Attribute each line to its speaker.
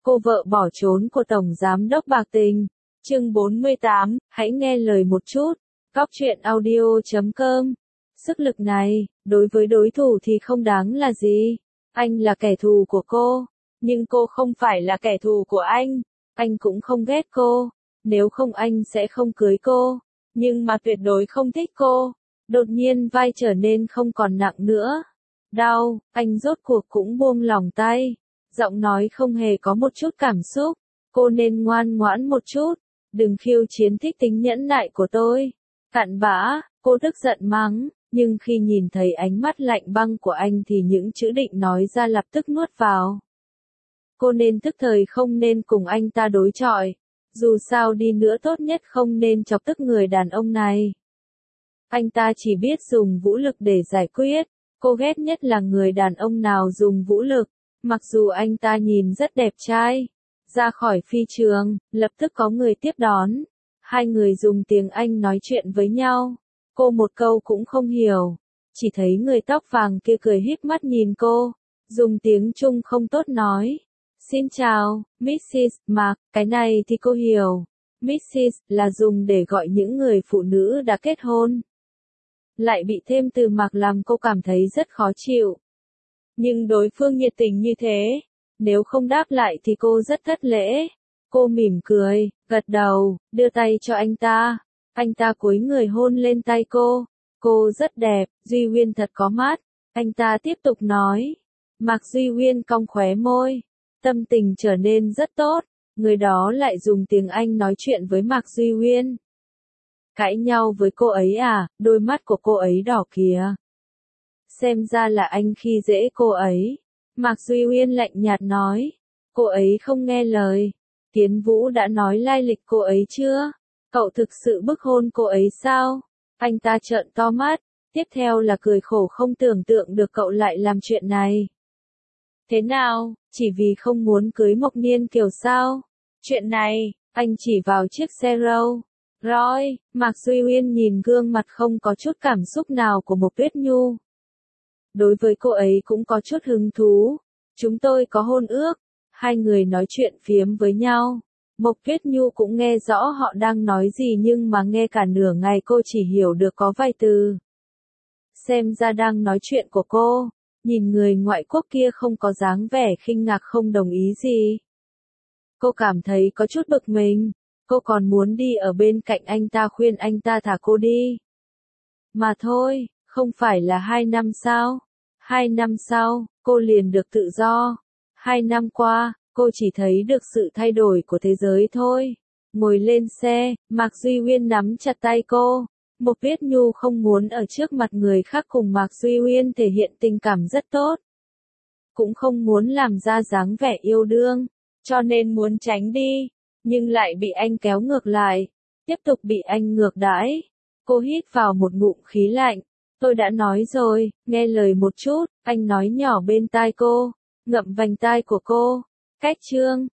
Speaker 1: Cô vợ bỏ trốn của Tổng Giám đốc bạc tình. Chương 48, hãy nghe lời một chút. Góc truyện audio.com. Sức lực này, đối với đối thủ thì không đáng là gì. Anh là kẻ thù của cô, nhưng cô không phải là kẻ thù của anh. Anh cũng không ghét cô, nếu không anh sẽ không cưới cô, nhưng mà tuyệt đối không thích cô. Đột nhiên vai trở nên không còn nặng nữa. Đau, anh rốt cuộc cũng buông lỏng tay. Giọng nói không hề có một chút cảm xúc. Cô nên ngoan ngoãn một chút, đừng khiêu chiến thích tính nhẫn nại của tôi. Cặn bã, cô tức giận mắng, nhưng khi nhìn thấy ánh mắt lạnh băng của anh thì những chữ định nói ra lập tức nuốt vào. Cô nên tức thời không nên cùng anh ta đối chọi. Dù sao đi nữa tốt nhất không nên chọc tức người đàn ông này. Anh ta chỉ biết dùng vũ lực để giải quyết. Cô ghét nhất là người đàn ông nào dùng vũ lực. Mặc dù anh ta nhìn rất đẹp trai. Ra khỏi phi trường, lập tức có người tiếp đón. Hai người dùng tiếng Anh nói chuyện với nhau. Cô một câu cũng không hiểu. Chỉ thấy người tóc vàng kia cười híp mắt nhìn cô. Dùng tiếng Trung không tốt nói. Xin chào, Mrs. Mark, cái này thì cô hiểu. Mrs. là dùng để gọi những người phụ nữ đã kết hôn. Lại bị thêm từ Mark làm cô cảm thấy rất khó chịu. Nhưng đối phương nhiệt tình như thế, nếu không đáp lại thì cô rất thất lễ. Cô mỉm cười, gật đầu, đưa tay cho anh ta. Anh ta cúi người hôn lên tay cô. Cô rất đẹp, Duy Uyên thật có mắt. Anh ta tiếp tục nói. Mạc Duy Uyên cong khóe môi. Tâm tình trở nên rất tốt. Người đó lại dùng tiếng Anh nói chuyện với Mạc Duy Uyên. Cãi nhau với cô ấy à, đôi mắt của cô ấy đỏ kìa. Xem ra là anh khi dễ cô ấy. Mạc Duy Uyên lạnh nhạt nói. Cô ấy không nghe lời. Tiến Vũ đã nói lai lịch cô ấy chưa? Cậu thực sự bức hôn cô ấy sao? Anh ta trợn to mắt. Tiếp theo là cười khổ không tưởng tượng được cậu lại làm chuyện này. Thế nào, chỉ vì không muốn cưới Mộc Niên Kiều sao? Chuyện này, anh chỉ vào chiếc xe Rolls Royce. Mạc Duy Uyên nhìn gương mặt không có chút cảm xúc nào của Mộc Tuyết Nhu. Đối với cô ấy cũng có chút hứng thú. Chúng tôi có hôn ước. Hai người nói chuyện phiếm với nhau. Mộc Tuyết Nhu cũng nghe rõ họ đang nói gì nhưng mà nghe cả nửa ngày cô chỉ hiểu được có vài từ. Xem ra đang nói chuyện của cô. Nhìn người ngoại quốc kia không có dáng vẻ khinh ngạc không đồng ý gì. Cô cảm thấy có chút bực mình. Cô còn muốn đi ở bên cạnh anh ta khuyên anh ta thả cô đi. Mà thôi, không phải là 2 năm sao? 2 năm sau, cô liền được tự do. 2 năm qua, cô chỉ thấy được sự thay đổi của thế giới thôi. Ngồi lên xe, Mạc Duy Uyên nắm chặt tay cô. Mộc Tuyết Nhu không muốn ở trước mặt người khác cùng Mạc Duy Uyên thể hiện tình cảm rất tốt. Cũng không muốn làm ra dáng vẻ yêu đương, cho nên muốn tránh đi, nhưng lại bị anh kéo ngược lại, tiếp tục bị anh ngược đãi. Cô hít vào một ngụm khí lạnh. Tôi đã nói rồi, nghe lời một chút, anh nói nhỏ bên tai cô, ngậm vành tai của cô. Cách chương